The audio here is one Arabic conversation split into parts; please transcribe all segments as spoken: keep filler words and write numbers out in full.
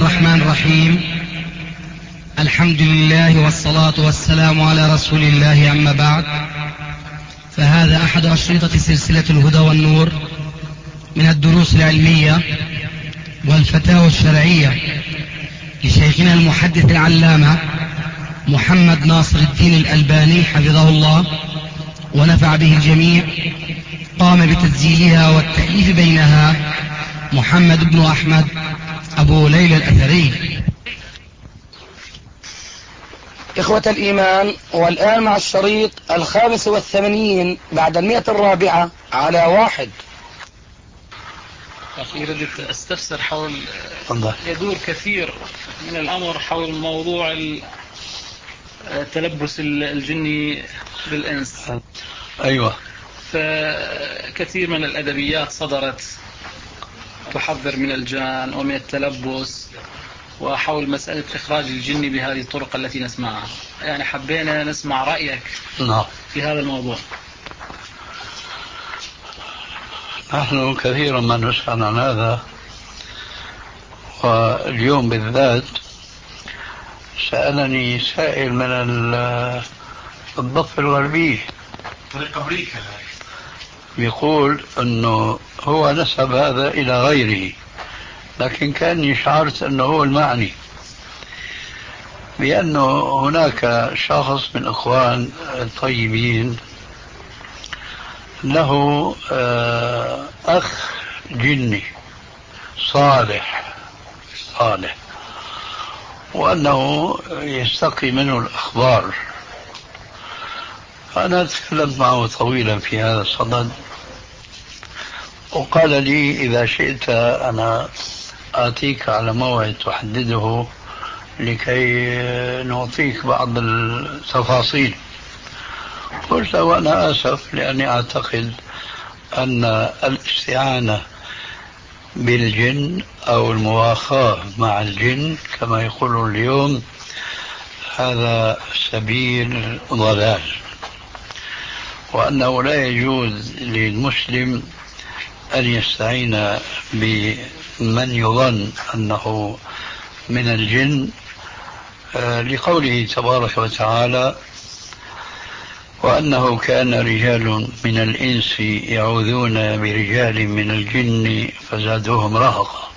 الرحمن الرحيم. الحمد لله والصلاة والسلام على رسول الله، أما بعد، فهذا أحد أشرطة سلسلة الهدى والنور من الدروس العلمية والفتاوى الشرعية لشيخنا المحدث العلامة محمد ناصر الدين الألباني حفظه الله ونفع به الجميع. قام بتسجيلها والتأليف بينها محمد بن أحمد أبو ليلى الأثري. إخوة الإيمان، والآن مع الشريط الخامس والثمانين بعد المئة الرابعة على واحد. أخي ردت أستفسر حول يدور كثير من الأمر حول موضوع التلبس الجني بالإنس. أيوة. فكثير من الأدبيات صدرت تحذر من الجان ومن التلبس وحول مسألة إخراج الجن بهذه الطرق التي نسمعها. يعني حبينا نسمع رأيك نعم في هذا الموضوع. نحن كثيرا ما نسأل عن هذا، واليوم بالذات سألني سائل من الضفة الغربية طريق أمريكا، يقول أنه هو نسب هذا إلى غيره، لكن كأني شعرت أنه هو المعني، بأنه هناك شخص من إخوان طيبين له أخ جني صالح صالح وأنه يستقي منه الأخبار. فأنا تكلمت معه طويلا في هذا الصدد، وقال لي إذا شئت أنا آتيك على موعد تحدده لكي نعطيك بعض التفاصيل. قلت وأنا آسف، لأني أعتقد أن الاستعانة بالجن أو المواخاة مع الجن كما يقولون اليوم هذا سبيل ضلال، وأنه لا يجوز للمسلم أن يستعين بمن يظن أنه من الجن، لقوله تبارك وتعالى وأنه كان رجال من الإنس يعوذون برجال من الجن فزادوهم رهقا.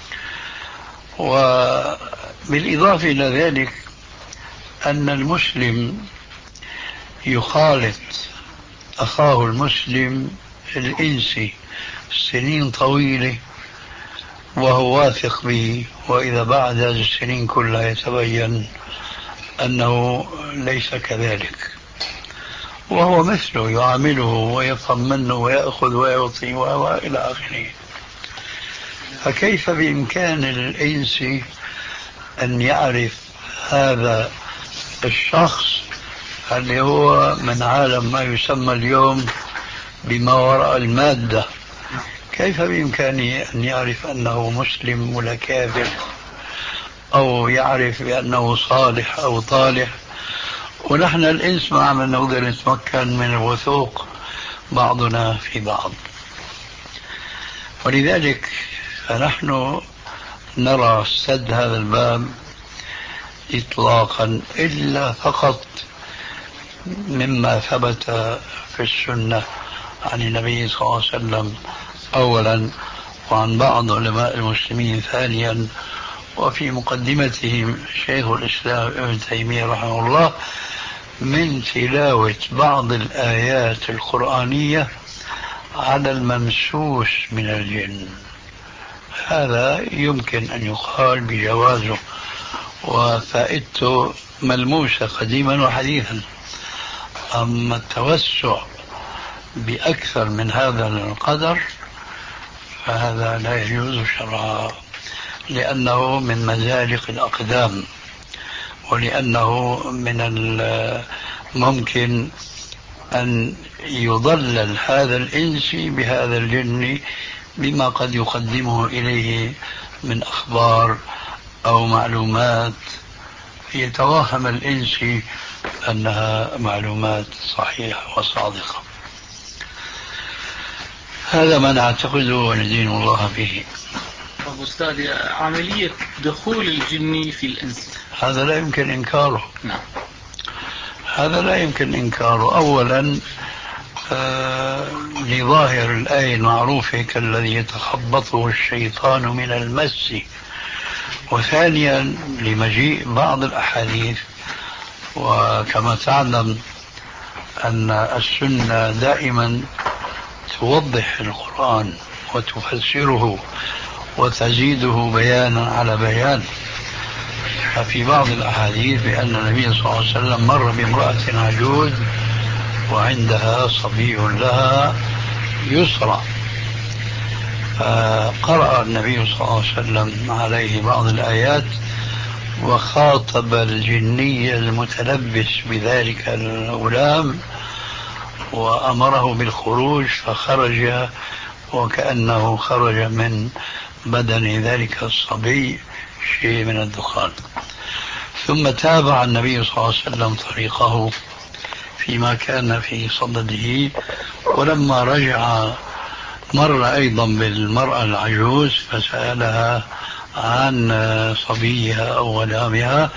وبالإضافة إلى ذلك أن المسلم يخالط أخاه المسلم الإنسي سنين طويلة وهو واثق به، وإذا بعد هذه السنين كلها يتبين أنه ليس كذلك، وهو مثله يعامله ويطمنه ويأخذ ويعطي وإلى آخره. فكيف بإمكان الإنسي أن يعرف هذا الشخص اللي هو من عالم ما يسمى اليوم بما وراء المادة، كيف بإمكانه أن يعرف أنه مسلم ولا كافر، أو يعرف بأنه صالح أو طالح، ونحن الإنس ما عم نقدر نتمكن من الوثوق بعضنا في بعض. ولذلك فنحن نرى سد هذا الباب إطلاقا إلا فقط مما ثبت في السنة عن النبي صلى الله عليه وسلم أولا، وعن بعض علماء المسلمين ثانيا، وفي مقدمتهم شيخ الإسلام ابن تيمية رحمه الله من تلاوة بعض الآيات القرآنية على الممسوس من الجن. هذا يمكن أن يقال بجوازه وفائدته ملموسة قديما وحديثا. أما التوسع بأكثر من هذا القدر فهذا لا يجوز شرعا، لأنه من مزالق الأقدام، ولأنه من الممكن أن يضلل هذا الإنسي بهذا الجن بما قد يقدمه إليه من أخبار أو معلومات يتوهم الإنسي أنها معلومات صحيحة وصادقة. هذا ما نعتقده وندين الله به. طب أستاذ، عملية دخول الجن في الإنس هذا لا يمكن إنكاره. نعم. هذا لا يمكن إنكاره. أولا آه لظاهر الآية المعروفة كالذي يتخبطه الشيطان من المس. وثانيا لمجيء بعض الأحاديث، وكما تعلم أن السنة دائما توضح القرآن وتفسره وتزيده بيانا على بيان. ففي بعض الأحاديث بأن النبي صلى الله عليه وسلم مر بامرأة عجوز وعندها صبي لها يسرى، فقرأ النبي صلى الله عليه وسلم عليه بعض الآيات وخاطب الجني المتلبس بذلك الغلام وأمره بالخروج، فخرج وكأنه خرج من بدن ذلك الصبي شيء من الدخان. ثم تابع النبي صلى الله عليه وسلم طريقه فيما كان في صدده، ولما رجع مر أيضا بالمرأة العجوز فسألها عن صبيها أو غلامها،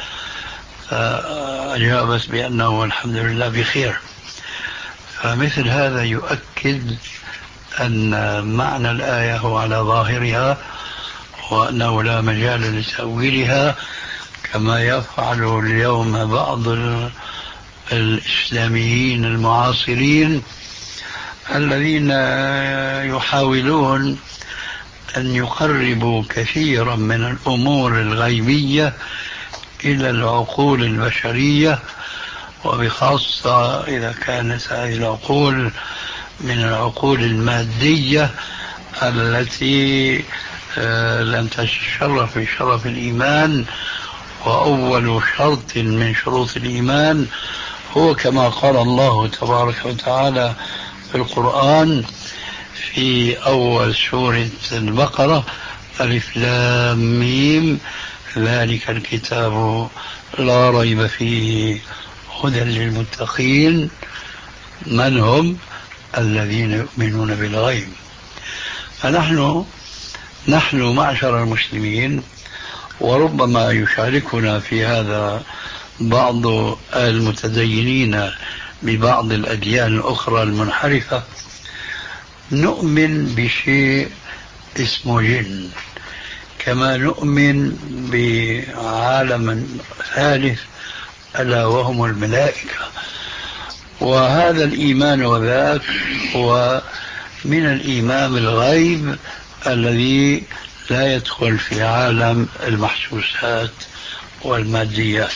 فأجابت بأنه الحمد لله بخير. فمثل هذا يؤكد أن معنى الآية هو على ظاهرها، وأنه لا مجال لتأويلها كما يفعل اليوم بعض الإسلاميين المعاصرين الذين يحاولون أن يقربوا كثيرا من الأمور الغيبية إلى العقول البشرية، وبخاصة إذا كانت هذه العقول من العقول المادية التي لم تتشرف بشرف الإيمان. وأول شرط من شروط الإيمان هو كما قال الله تبارك وتعالى في القرآن في أول سورة البقرة: ألف لام ميم ذلك الكتاب لا ريب فيه هدى للمتقين من هم الذين يؤمنون بالغيب. فنحن نحن معشر المسلمين، وربما يشاركنا في هذا بعض المتدينين ببعض الأديان الأخرى المنحرفة، نؤمن بشيء اسمه جن كما نؤمن بعالم ثالث ألا وهم الملائكة. وهذا الإيمان وذاك هو من الإيمان الغيب الذي لا يدخل في عالم المحسوسات والماديات.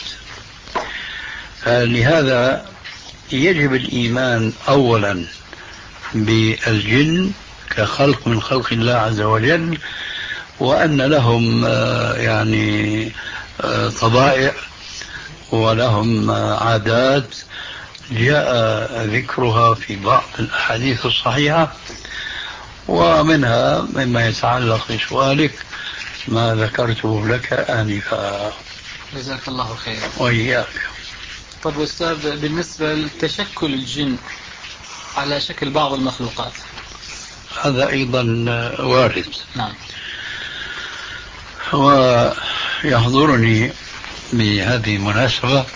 لهذا يجب الإيمان أولا بالجن كخلق من خلق الله عز وجل، وأن لهم يعني طبائع ولهم عادات جاء ذكرها في بعض الأحاديث الصحيحة، ومنها مما يتعلق بسؤالك ما ذكرته لك آنفا. جزاك الله خير. وإياك. طب أستاذ، بالنسبة لتشكل الجن على شكل بعض المخلوقات، هذا أيضا وارد. نعم. ويحضرني بهذه المناسبة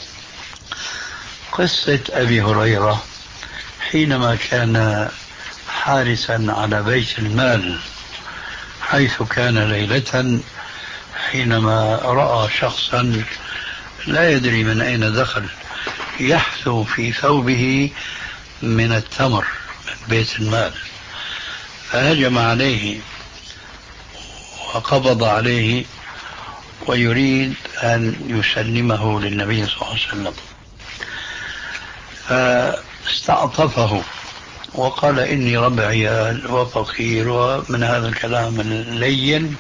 قصة أبي هريرة حينما كان حارسا على بيت المال، حيث كان ليلة حينما رأى شخصا لا يدري من أين دخل يحثو في ثوبه من التمر من بيت المال، فهجم عليه وقبض عليه ويريد أن يسلمه للنبي صلى الله عليه وسلم، فاستعطفه وقال: إني رب عيال وفقير، ومن هذا الكلام اللين،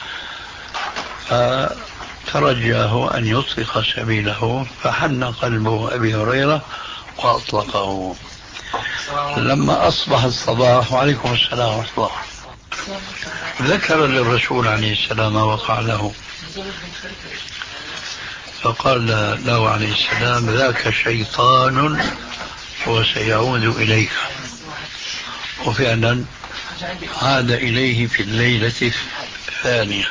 فترجاه أن يطلق سبيله، فحن قلب أبي هريرة وأطلقه. لما أصبح الصباح، وعليكم السلام ورحمة الله، ذكر للرسول عليه السلام ما وقع له، فقال له عليه السلام: ذاك شيطان وسيعود إليك. وفعلا عاد إليه في الليلة الثانية.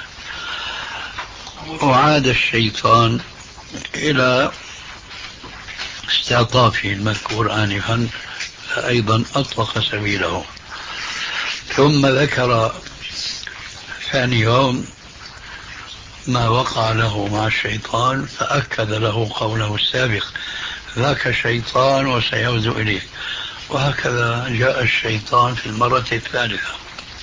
وعاد الشيطان إلى استعطافه المذكور آنفا، أيضا أطلق سبيله. ثم ذكر ثاني يوم ما وقع له مع الشيطان، فأكد له قوله السابق: ذاك شيطان وسيعود إليه. وهكذا جاء الشيطان في المرة الثالثة.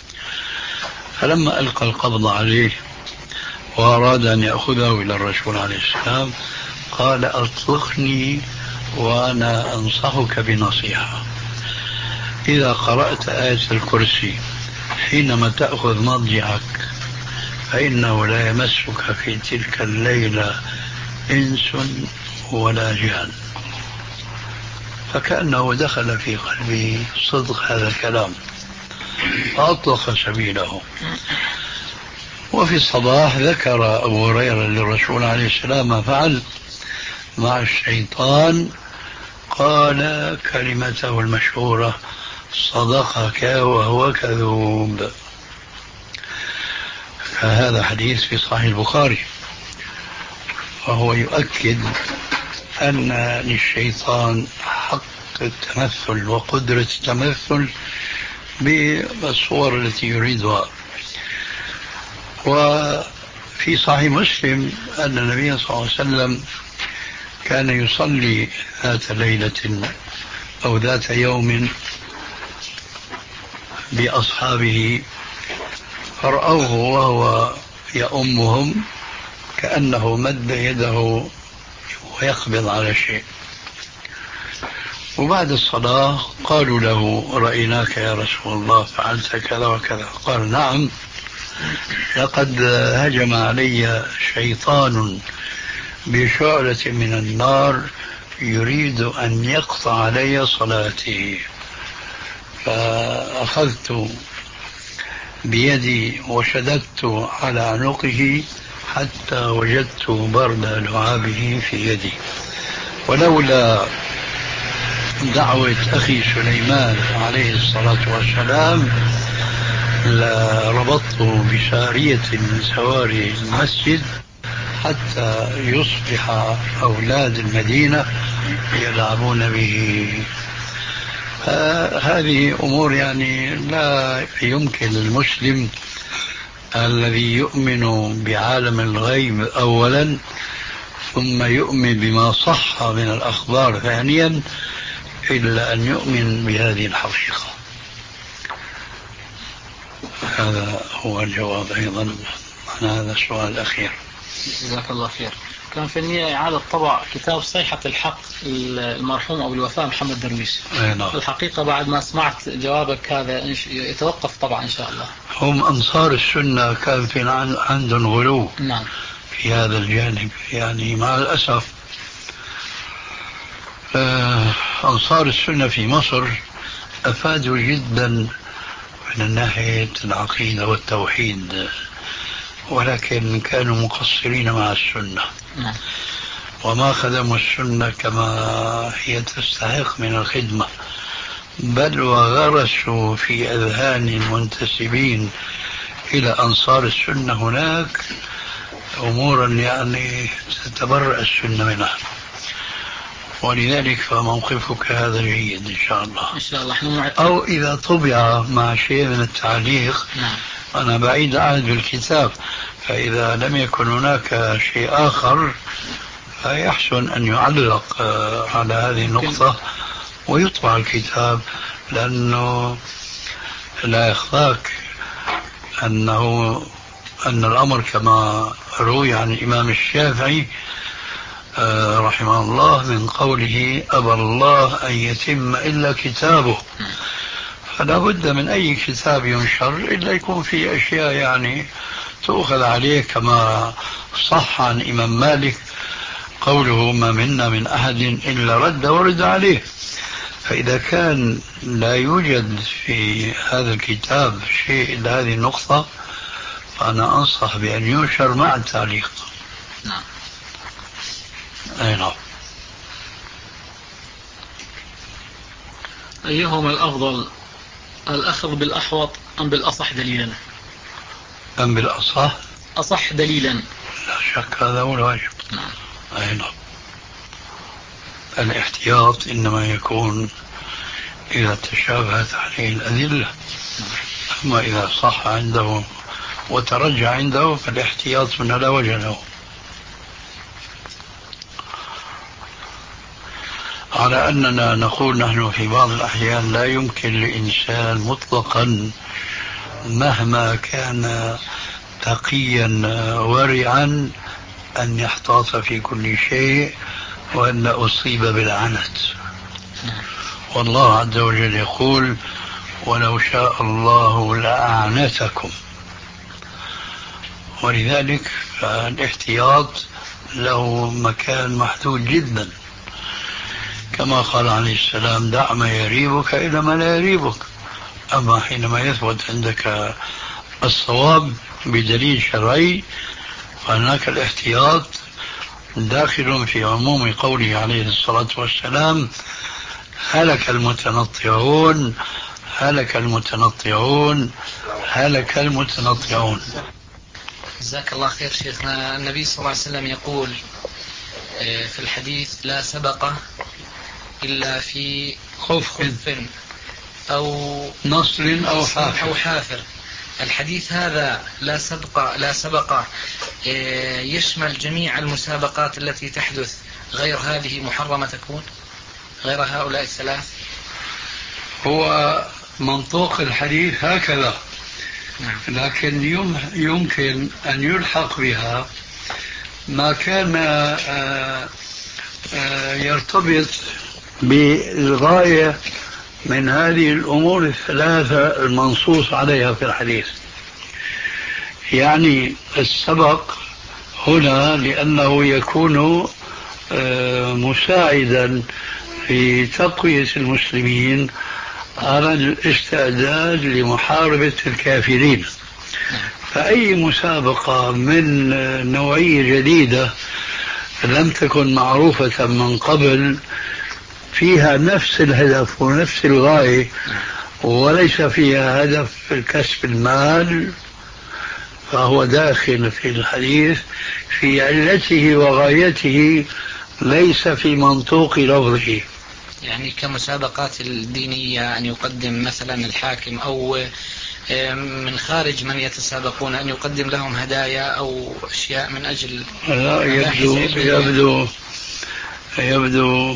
فلما ألقى القبض عليه وأراد أن يأخذه إلى الرسول عليه السلام قال: أطلقني وأنا أنصحك بنصيحة. إذا قرأت آية الكرسي حينما تأخذ مضجعك فإنه لا يمسك في تلك الليلة إنس ولا جان. فكأنه دخل في قلبي صدق هذا الكلام فأطلق سبيله. وفي الصباح ذكر أبو هريرة للرسول عليه السلام ما فعل مع الشيطان، قال كلمته المشهورة: صدقك وهو كذوب. فهذا حديث في صحيح البخاري، وهو يؤكد أن للشيطان حق التمثل وقدرة التمثل بالصور التي يريدها. وفي صحيح مسلم أن النبي صلى الله عليه وسلم كان يصلي ذات ليلة أو ذات يوم بأصحابه فرأوه وهو يؤمهم كأنه مد يده ويقبض على شيء. وبعد الصلاة قالوا له: رأيناك يا رسول الله فعلت كذا وكذا. قال: نعم، لقد هجم علي شيطان بشعلة من النار يريد أن يقطع علي صلاتي، فأخذت بيدي وشددت على عنقه حتى وجدت برد لعابه في يدي، ولولا دعوة أخي سليمان عليه الصلاة والسلام لربطته بسارية من سواري المسجد حتى يصبح أولاد المدينة يلعبون به. هذه أمور يعني لا يمكن للمسلم الذي يؤمن بعالم الغيب أولا ثم يؤمن بما صح من الأخبار ثانيا إلا أن يؤمن بهذه الحقيقة. هذا هو الجواب أيضا عن هذا السؤال الأخير. جزاك الله خير. كان في النية إعادة طبع كتاب صيحة الحق المرحوم أبو الوفاء محمد درويش. نعم. الحقيقة بعد ما سمعت جوابك هذا يتوقف طبعا إن شاء الله. هم أنصار السنة كان في عندهم غلو نعم في هذا الجانب، يعني مع الأسف أنصار السنة في مصر أفادوا جدا من ناحية العقيدة والتوحيد، ولكن كانوا مقصرين مع السنة. نعم. وما خدموا السنة كما هي تستحق من الخدمة، بل وغرسوا في أذهان المنتسبين إلى أنصار السنة هناك أمورا يعني تتبرأ السنة منها. ولذلك فموقفك هذا جيد إن شاء الله. إن شاء الله. إحنا أو إذا طبع مع شيء من التعليق. نعم. أنا بعيد عهد بالكتاب، فإذا لم يكن هناك شيء آخر فيحسن أن يعلق على هذه النقطة ويطبع الكتاب، لأنه لا يخفاك أنه أن الأمر كما روي عن الإمام الشافعي رحمه الله من قوله: أبى الله أن يتم إلا كتابه. فلا بد من أي كتاب ينشر إلا يكون فيه أشياء يعني تؤخذ عليه، كما صح عن إمام مالك قوله: ما منا من أحد إلا رد ورد عليه. فإذا كان لا يوجد في هذا الكتاب شيء إلا هذه النقطة فأنا أنصح بأن ينشر مع التعليق. نعم. أي نعم. أيهما الأفضل، الأخذ بالأحوط أم بالأصح دليلا؟ أم بالأصح؟ أصح دليلا. لا شك هذا هو الواجب. أي نعم. الاحتياط إنما يكون إذا تشابهت عليه الأدلة، أما إذا صح عنده وترجع عنده فالاحتياط من لا وجه له. على أننا نقول نحن في بعض الأحيان لا يمكن لإنسان مطلقا مهما كان تقيا ورعا أن يحتاط في كل شيء، وأن أصيب بالعنت. والله عز وجل يقول ولو شاء الله لأعنتكم. ولذلك الاحتياط له مكان محدود جدا، كما قال عليه السلام دع ما يريبك إلى ما لا يريبك. أما حينما يثبت عندك الصواب بدليل شرعي فهناك الاحتياط داخل في عموم قوله عليه الصلاة والسلام هلك المتنطعون هلك المتنطعون هلك المتنطعون. جزاك الله خير شيخنا. النبي صلى الله عليه وسلم يقول في الحديث لا سبق إلا في خف أو نصر أو حافر. أو حافر. الحديث هذا لا سبق لا سبق يشمل جميع المسابقات التي تحدث غير هذه محرمة تكون غير هؤلاء الثلاث؟ هو منطوق الحديث هكذا، لكن يمكن أن يلحق بها ما كان يرتبط بالغاية من هذه الأمور الثلاثة المنصوص عليها في الحديث. يعني السبق هنا لأنه يكون مساعدا في تقوية المسلمين على الاستعداد لمحاربة الكافرين. فأي مسابقة من نوعية جديدة لم تكن معروفة من قبل فيها نفس الهدف ونفس الغاية وليس فيها هدف كسب المال فهو داخل في الحديث في علته وغايته ليس في منطوق لفظه. يعني كمسابقات الدينية أن يقدم مثلا الحاكم أو من خارج من يتسابقون أن يقدم لهم هدايا أو أشياء من أجل لا يبدو يبدو يبدو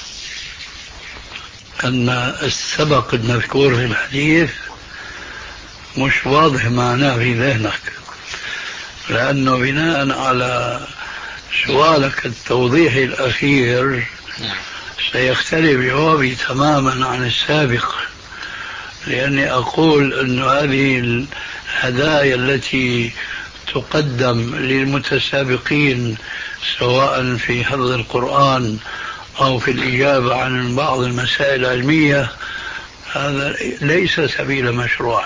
أن السبق المذكور في الحديث مش واضح معناه في ذهنك، لأنه بناء على سؤالك التوضيحي الأخير سيختلف جوابي تماما عن السابق، لأني أقول أن هذه الهدايا التي تقدم للمتسابقين سواء في حفظ القرآن أو في الإجابة عن بعض المسائل العلمية هذا ليس سبيل مشروع،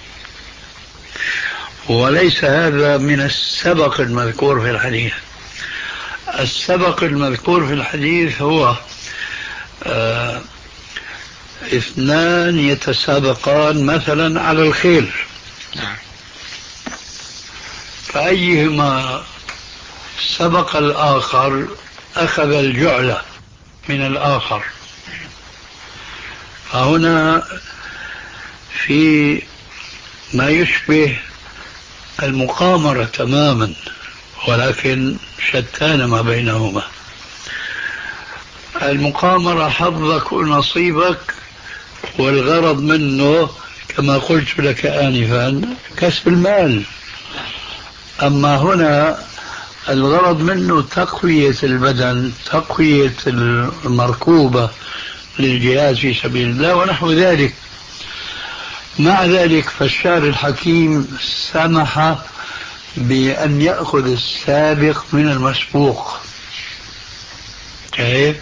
وليس هذا من السبق المذكور في الحديث. السبق المذكور في الحديث هو آه اثنان يتسابقان مثلا على الخيل، فأيهما سبق الآخر أخذ الجعلة من الآخر. فهنا في ما يشبه المقامرة تماما، ولكن شتان ما بينهما. المقامرة حظك ونصيبك والغرض منه كما قلت لك آنفا كسب المال، أما هنا الغرض منه تقوية البدن، تقوية المركوبة للجهاد في سبيل الله ونحو ذلك. مع ذلك فالشارع الحكيم سمح بأن يأخذ السابق من المسبوق. كيف؟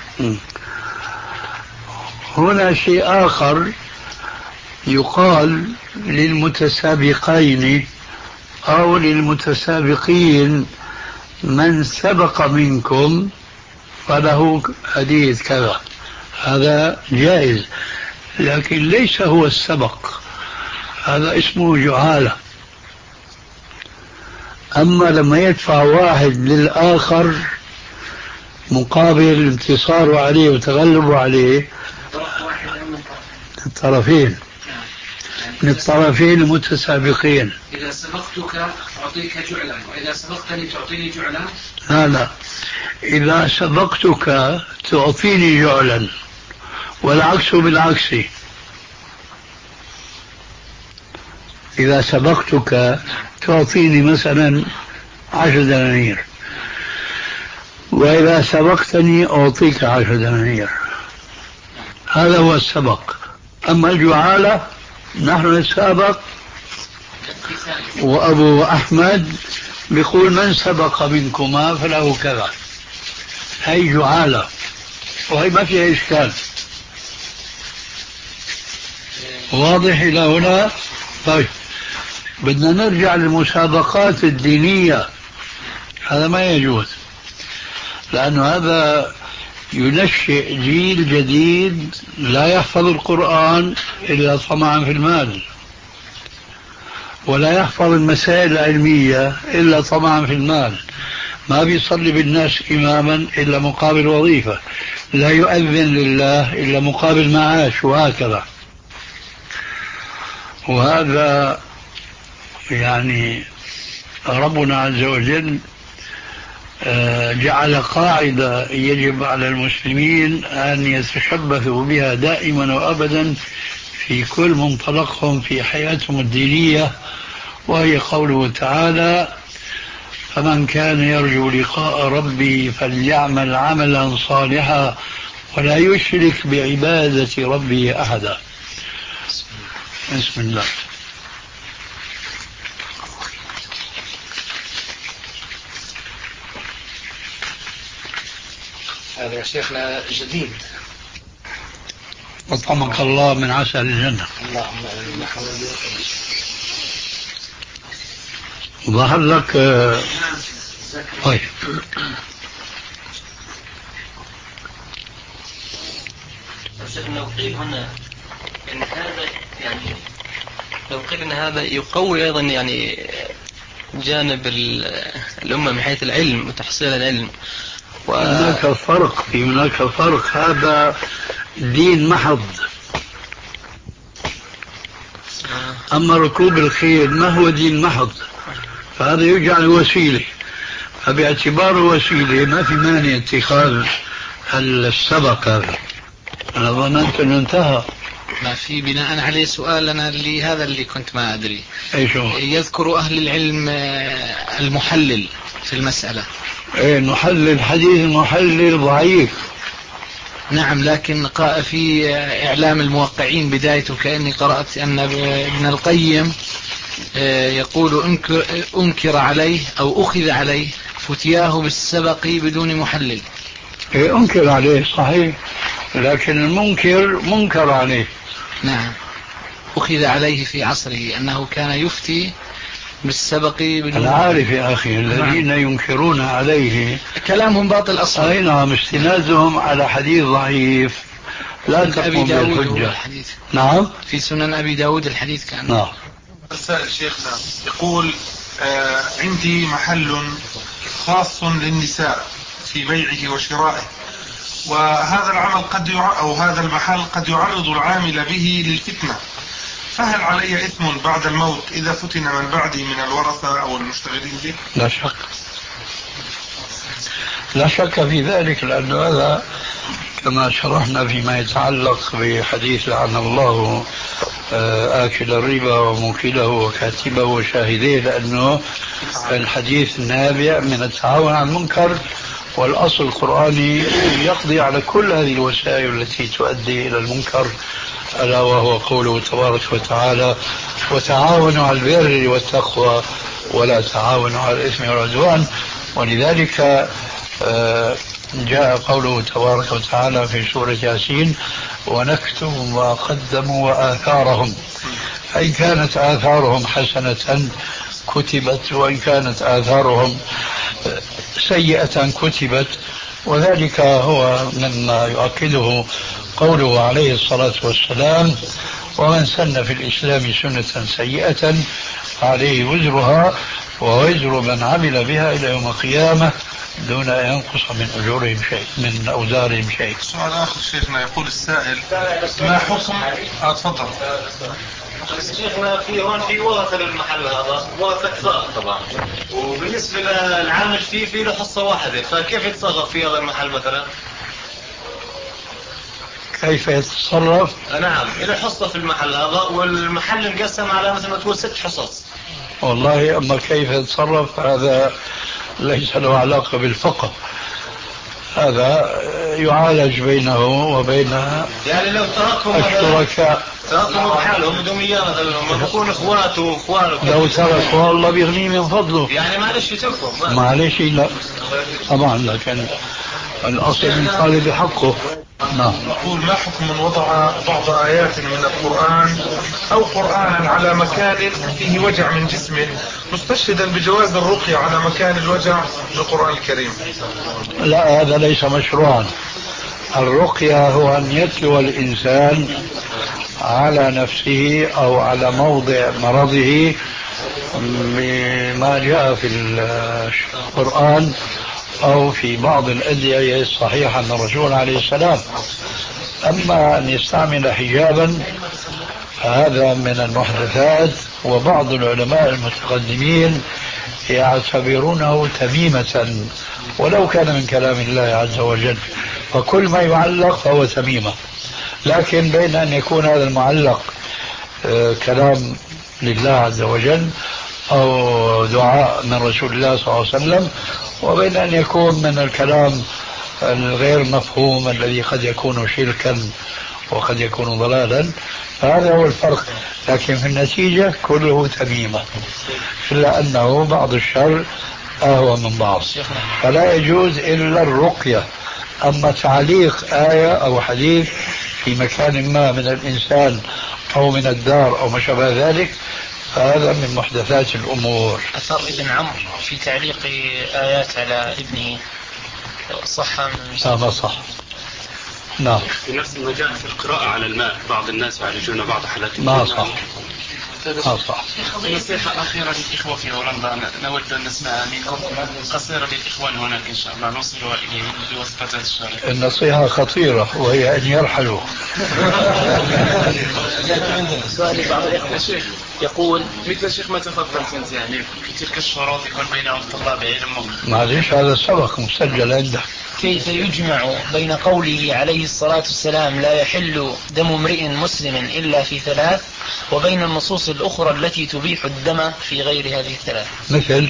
هنا شيء آخر يقال للمتسابقين أو للمتسابقين من سبق منكم فله حديث كذا، هذا جائز، لكن ليس هو السبق، هذا اسمه جعالة. أما لما يدفع واحد للآخر مقابل انتصاره عليه وتغلبه عليه الطرفين من الطرفين المتسابقين. إذا سبقتك أعطيك جعلا وإذا سبقتني تعطيني جعلا. لا لا، إذا سبقتك تعطيني جعلا والعكس بالعكس. إذا سبقتك تعطيني مثلا عشر دنانير وإذا سبقتني أعطيك عشر دنانير، هذا هو السبق. أما الجعالة نحن نتسابق، وأبو أحمد بيقول من سبق منكما فله كذا، هي جعالة وهي ما فيها إشكال. واضح إلى هنا؟ طيب بدنا نرجع للمسابقات الدينية، هذا ما يجوز، لأن هذا ينشئ جيل جديد لا يحفظ القرآن إلا طمعا في المال، ولا يحفظ المسائل العلمية إلا طمعا في المال، ما بيصلي بالناس إماما إلا مقابل وظيفة، لا يؤذن لله إلا مقابل معاش، وهكذا. وهذا يعني ربنا عز وجل جعل قاعدة يجب على المسلمين أن يتشبثوا بها دائما وأبدا في كل منطلقهم في حياتهم الدينية، وهي قوله تعالى: فمن كان يرجو لقاء ربي فليعمل عملا صالحا ولا يشرك بعبادة ربه أحدا. بسم الله. هذا يا شيخنا جديد. أطعمك الله من عسل الجنة. اللهم ظهر لك. طيب لو قيل هنا ان هذا يعني لو قيل ان هذا يقوي ايضا يعني جانب الامه من حيث العلم وتحصيل العلم. و... هناك فرق، في هناك فرق. هذا دين محض، أما ركوب الخيل ما هو دين محض، فهذا يجعل وسيلة، فباعتباره وسيلة ما في مانع اتخاذ السبق. هذا أنا ظننت أنه انتهى. ما في بناء عليه سؤال أنا اللي هذا اللي كنت ما أدري. أي شو؟ يذكر أهل العلم المحلل في المسألة. ايه نحلل حديث المحلل ضعيف. نعم، لكن في إعلام الموقعين بدايته كأني قرأت أن ابن القيم يقول أنكر, أنكر عليه أو أخذ عليه فتياه بالسبق بدون محلل. إيه أنكر عليه صحيح، لكن المنكر منكر عليه. نعم، أخذ عليه في عصره أنه كان يفتي بالسبق بدون. أنا عارف يا أخي الذين نعم. ينكرون عليه كلامهم باطل أصلا. أي نعم، استنادهم على حديث ضعيف لا تقوم بالحجة. نعم، في سنن أبي داود الحديث كان. نعم. السائل شيخنا يقول آه عندي محل خاص للنساء في بيعه وشرائه، وهذا العمل قد يع... أو هذا المحل قد يعرض العامل به للفتنة، فهل علي إثم بعد الموت إذا فتن من بعدي من الورثة أو المشتغلين به؟ لا شك، لا شك في ذلك، لأن هذا كما شرحنا فيما يتعلق بحديث لعن الله آكل الربا وموكله وكاتبه وشاهديه، لأنه الحديث نابع من التعاون على المنكر، والأصل القرآني يقضي على كل هذه الوسائل التي تؤدي إلى المنكر، ألا وهو قوله تبارك وتعالى: وتعاونوا على البر والتقوى ولا تعاونوا على الإثم والعدوان. ولذلك جاء قوله تبارك وتعالى في سورة ياسين: ونكتب ما قدموا وآثارهم، أي كانت آثارهم حسنة كتبت، وإن كانت آثارهم سيئة كتبت. وذلك هو مما يؤكده قوله عليه الصلاة والسلام: ومن سن في الإسلام سنة سيئة عليه وزرها ووزر من عمل بها إلى يوم القيامة دون أن ينقص من أجورهم شيء من أوزارهم شيء. سؤال آخر شيخنا، يقول السائل ما حكم أتفضل شيخنا في هون في ورثة للمحل هذا، ورثة كثار طبعا، وبالنسبة للعامل فيه في له حصة واحدة، فكيف يتصرف في هذا المحل مثلا؟ كيف يتصرف؟ نعم، له حصة في المحل هذا والمحل انقسم على مثل ما تقول ست حصص. والله أما كيف يتصرف هذا ليس له علاقة بالفقه، هذا يعالج بينه وبين يعني لو تركهم الشركاء، تركهم بحالهم بدهم اياه مثلا، ما بكون اخواته واخوانه، لو تركوا الله بيغنيه من فضله، يعني معلش يتركهم معلش لا طبعا، لكن الأصل الطالب بحقه. نعم. يقول ما حكم من وضع بعض آيات من القرآن أو قرآنا على مكان فيه وجع من جسمه مستشهدا بجواز الرقية على مكان الوجع بالقرآن الكريم؟ لا، هذا ليس مشروعا. الرقية هو أن يتلو الإنسان على نفسه أو على موضع مرضه بما جاء في القرآن أو في بعض الأدعية الصحيحة من الرسول عليه السلام. أما أن يستعمل حجابا هذا من المحدثات، وبعض العلماء المتقدمين يعتبرونه تميمة ولو كان من كلام الله عز وجل، فكل ما يعلق فهو تميمة. لكن بين أن يكون هذا المعلق كلام لله عز وجل أو دعاء من رسول الله صلى الله عليه وسلم، وبين أن يكون من الكلام الغير مفهوم الذي قد يكون شركا وقد يكون ضلالا، فهذا هو الفرق. لكن في النتيجة كله تميمة، إلا أنه بعض الشر أهوى من بعض، فلا يجوز إلا الرقية. أما تعليق آية أو حديث في مكان ما من الإنسان أو من الدار أو ما شابه ذلك فهذا من محدثات الأمور. أثر ابن عمرو في تعليق آيات على ابنه صح لا ما صح. نعم. في نفس المجال في القراءة على الماء، بعض الناس يعالجون بعض حالات ما صح. ما صح. نصيحة أخيرة للإخوة في هولندا نود أن نسمعها منكم، قصيرة للإخوان هناك إن شاء الله نوصلها إليهم بواسطة الشارع. النصيحة خطيرة وهي أن يرحلوا. سؤالي بعض الإخوة شيخ يقول مثل شيخ ما تفضلت أنت يعني في تلك الشروط يكون بينهم طلاب علم. معلش هذا سبق مسجل عندك. كيف يجمع بين قوله عليه الصلاة والسلام لا يحل دم امرئ مسلم إلا في ثلاث وبين النصوص الأخرى التي تبيح الدم في غير هذه الثلاث؟ مثل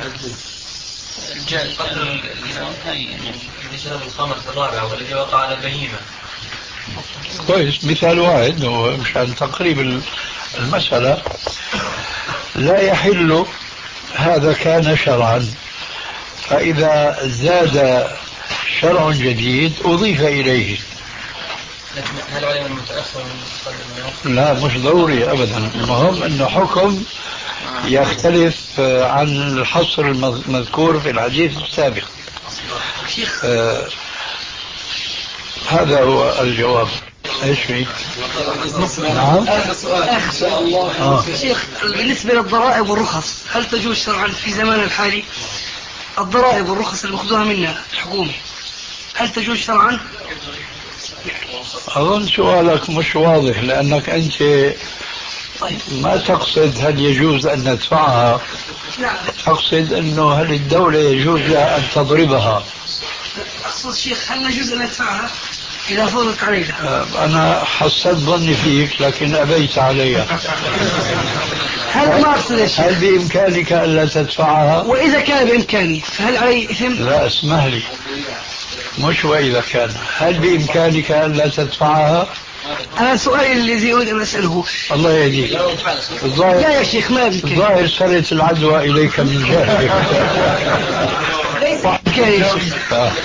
النشاب الخمر الرابع والذي وقع على البهيمة. كويس، مثال واحد مشان تقريب المسألة. لا يحل هذا كان شرعا، فإذا زاد شرع جديد أضيف إليه. هل علم المتأخر من لا مش ضروري أبدا، المهم أنه حكم يختلف عن الحصر المذكور في الحديث السابق. آه هذا هو الجواب. ايش في؟ نعم. آه. شيخ بالنسبة للضرائب والرخص هل تجوز شرعا في زمان الحالي؟ الضرائب والرخص اللي بأخذوها منا الحكومة هل تجوز شرعا؟ أظن سؤالك مش واضح، لأنك أنت ما تقصد هل يجوز أن ندفعها، تقصد أنه هل الدولة يجوز لها أن تضربها. أقصد شيخ هل يجوز أن ندفعها إذا فرضت علينا؟ أنا حسنت ظني فيك لكن أبيت عليها. هل ما أقصد يا شيخ هل بإمكانك ألا تدفعها؟ وإذا كان بإمكاني فهل علي إثم؟ لا اسمح لي، مش وإذا كان، هل بإمكانك ألا تدفعها؟ أنا سؤالي الذي أريد أن أسأله. الله يهديك. الظاهر لا يا شيخ ما بإمكاني. الظاهر سرت العدوى إليك من جهلك. ليس بإمكاني يا شيخ.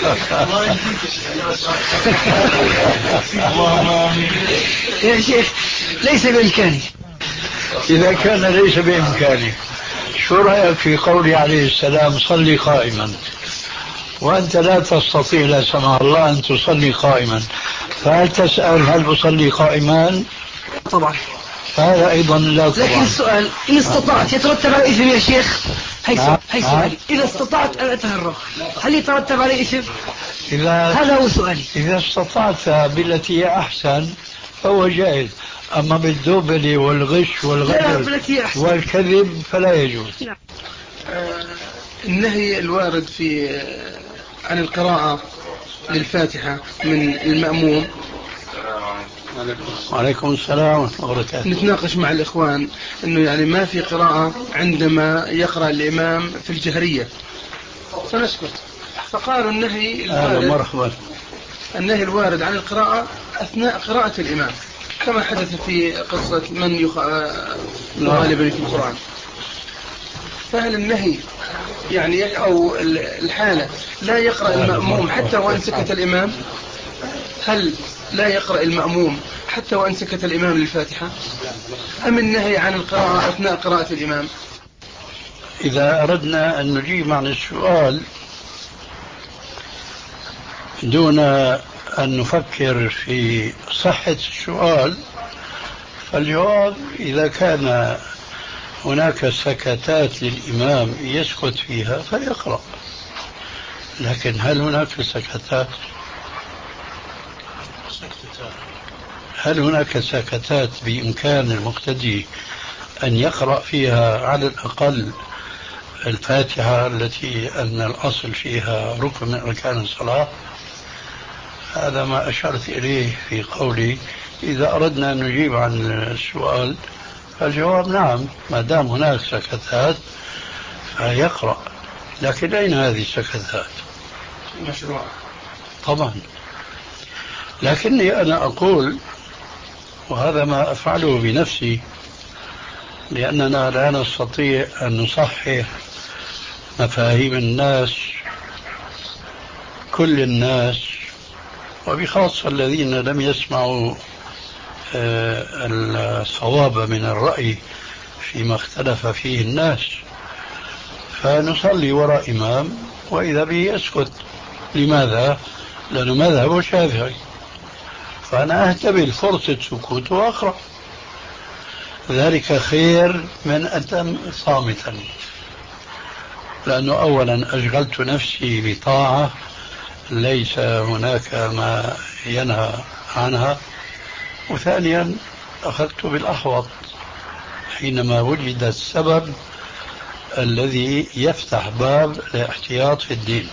يا شيخ ليس بإمكاني. إذا كان ليس بإمكانك شو رأيك في قوله عليه السلام صلي قائما، وأنت لا تستطيع لا سمح الله أن تصلي قائما، فهل تسأل هل أصلي قائما؟ طبعا. فهذا أيضا لا طبعا. لكن السؤال إن استطعت يترتب على إثم يا شيخ؟ هي سؤال. هي سؤالي، إذا استطعت أن أتهرب هل يترتب عليه إثم؟ إذا هذا هو سؤالي. إذا استطعت بالتي هي أحسن فهو جائز، أما بالدوبل والغش والغدر والكذب فلا يجوز. آه النهي الوارد في آه عن القراءة للفاتحة من المأموم. وعليكم السلام ورحمة الله وبركاته. نتناقش مع الإخوان أنه يعني ما في قراءة عندما يقرأ الإمام في الجهرية فنسكت، فقالوا النهي الوارد مرحبا النهي الوارد عن القراءة أثناء قراءة الإمام كما حدث في قصة من يغالب في القرآن. فهل النهي يعني أو الحالة لا يقرأ المأموم حتى وإن سكت الإمام؟ هل لا يقرأ المأموم حتى وإن سكت الإمام للفاتحة؟ أم النهي عن القراءة أثناء قراءة الإمام؟ إذا أردنا أن نجيب عن السؤال دون أن نفكر في صحة السؤال، فالجواب إذا كان هناك سكتات للإمام يسكت فيها فيقرأ، لكن هل هناك سكتات هل هناك سكتات بإمكان المقتدي أن يقرأ فيها على الأقل الفاتحة التي أن الأصل فيها ركن من أركان الصلاة؟ هذا ما أشرت إليه في قولي إذا أردنا أن نجيب عن السؤال فالجواب نعم، ما دام هناك سكتات فيقرأ. لكن أين هذه السكتات؟ مشروع طبعا، لكني أنا أقول وهذا ما أفعله بنفسي لأننا لا نستطيع أن نصحح مفاهيم الناس كل الناس، وبخاصة الذين لم يسمعوا الصواب من الرأي فيما اختلف فيه الناس، فنصلي وراء إمام وإذا به يسكت. لماذا؟ لأنه مذهب شافعي، فأنا أهتبل فرصة سكوت وأقرأ، ذلك خير من أتم صامتا، لأنه أولا أشغلت نفسي بطاعة ليس هناك ما ينهى عنها، وثانيا أخذت بالأحوط حينما وجد السبب الذي يفتح باب الاحتياط في الدين.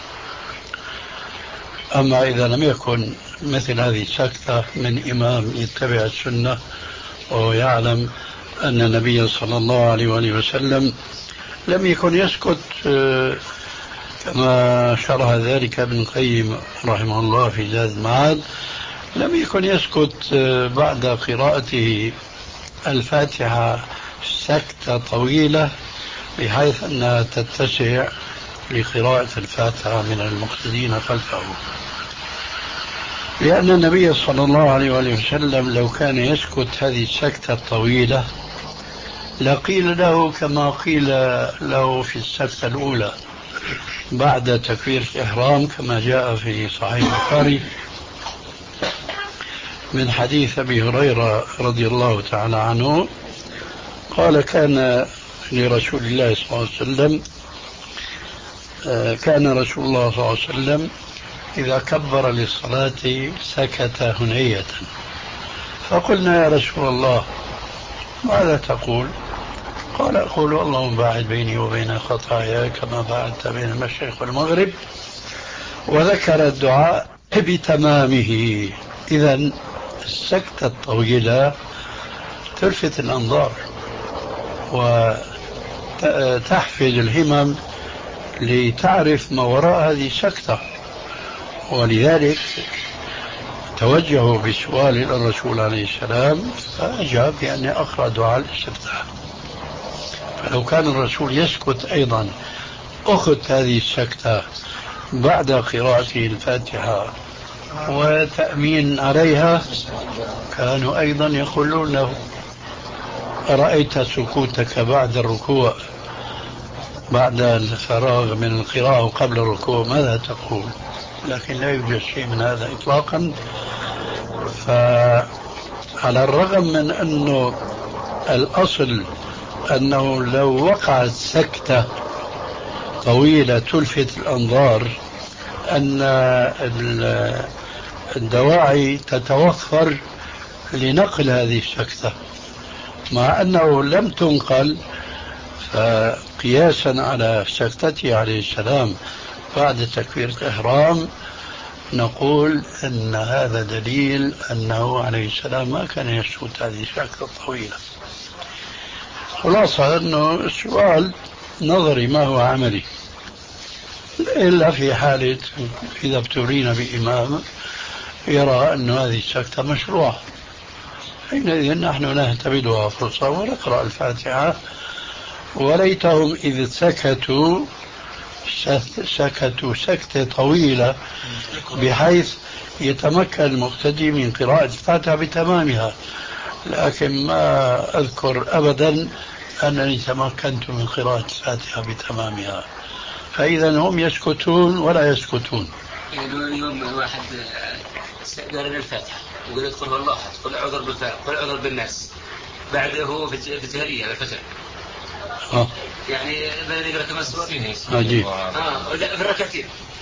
أما إذا لم يكن مثل هذه السكتة من إمام يتبع السنة وهو يعلم أن النبي صلى الله عليه وآله وسلم لم يكن يسكت كما شرح ذلك ابن القيم رحمه الله في زاد المعاد، لم يكن يسكت بعد قراءته الفاتحة سكتة طويلة بحيث أنها تتسع لقراءة الفاتحة من المقتدين خلفه، لأن النبي صلى الله عليه وسلم لو كان يسكت هذه السكتة الطويلة لقيل له كما قيل له في السكتة الأولى بعد تكبيرة الإحرام كما جاء في صحيح البخاري من حديث أبي هريرة رضي الله تعالى عنه قال كان لرسول الله صلى الله عليه وسلم كان رسول الله صلى الله عليه وسلم إذا كبر للصلاة سكت هنية، فقلنا يا رسول الله ماذا تقول؟ قال أقول اللهم باعد بيني وبين خطاياي كما باعدت بين المشرق والمغرب، وذكر الدعاء بتمامه. إذن السكتة الطويلة تلفت الأنظار وتحفز الهمم لتعرف ما وراء هذه السكتة، ولذلك توجهوا بسؤال إلى الرسول عليه السلام فأجاب بأن أقرأ دعاء الاستفتاح. فلو كان الرسول يسكت أيضا أخذ هذه السكتة بعد قراءته الفاتحة وتأمين عليها كانوا أيضا يقولون له أرأيت سكوتك بعد الركوع بعد الفراغ من القراءة وقبل الركوع ماذا تقول؟ لكن لا يوجد شيء من هذا إطلاقا. فعلى الرغم من أنه الأصل أنه لو وقعت سكتة طويلة تلفت الأنظار أن الدواعي تتوفر لنقل هذه السكتة، مع أنه لم تنقل، فقياسا على سكتته عليه السلام بعد تكبيرة الإحرام نقول أن هذا دليل أنه عليه السلام ما كان يسكت هذه السكتة الطويلة. خلاصة أنه السؤال نظري ما هو عملي، إلا في حالة إذا ابتلينا بإمام يرى أن هذه السكتة مشروعة، حينئذ نحن نهتبدها فرصة ونقرأ الفاتحة. وليتهم إذ سكتوا سكتوا سكتة طويلة بحيث يتمكن المقتدي من قراءة الفاتحة بتمامها، لكن ما أذكر أبدا أنني تمكنت من قراءة الفاتحة بتمامها. فإذا هم يسكتون ولا يسكتون. اليوم واحد قال الفاتحة وقال ادخل والله أحد، قل أعذر بالفاتحة، قل أعذر بالناس، بعد هو في التهرية الفتح آه. يعني بين يقرأ كما سورة عجيب. آه لا في الركعتين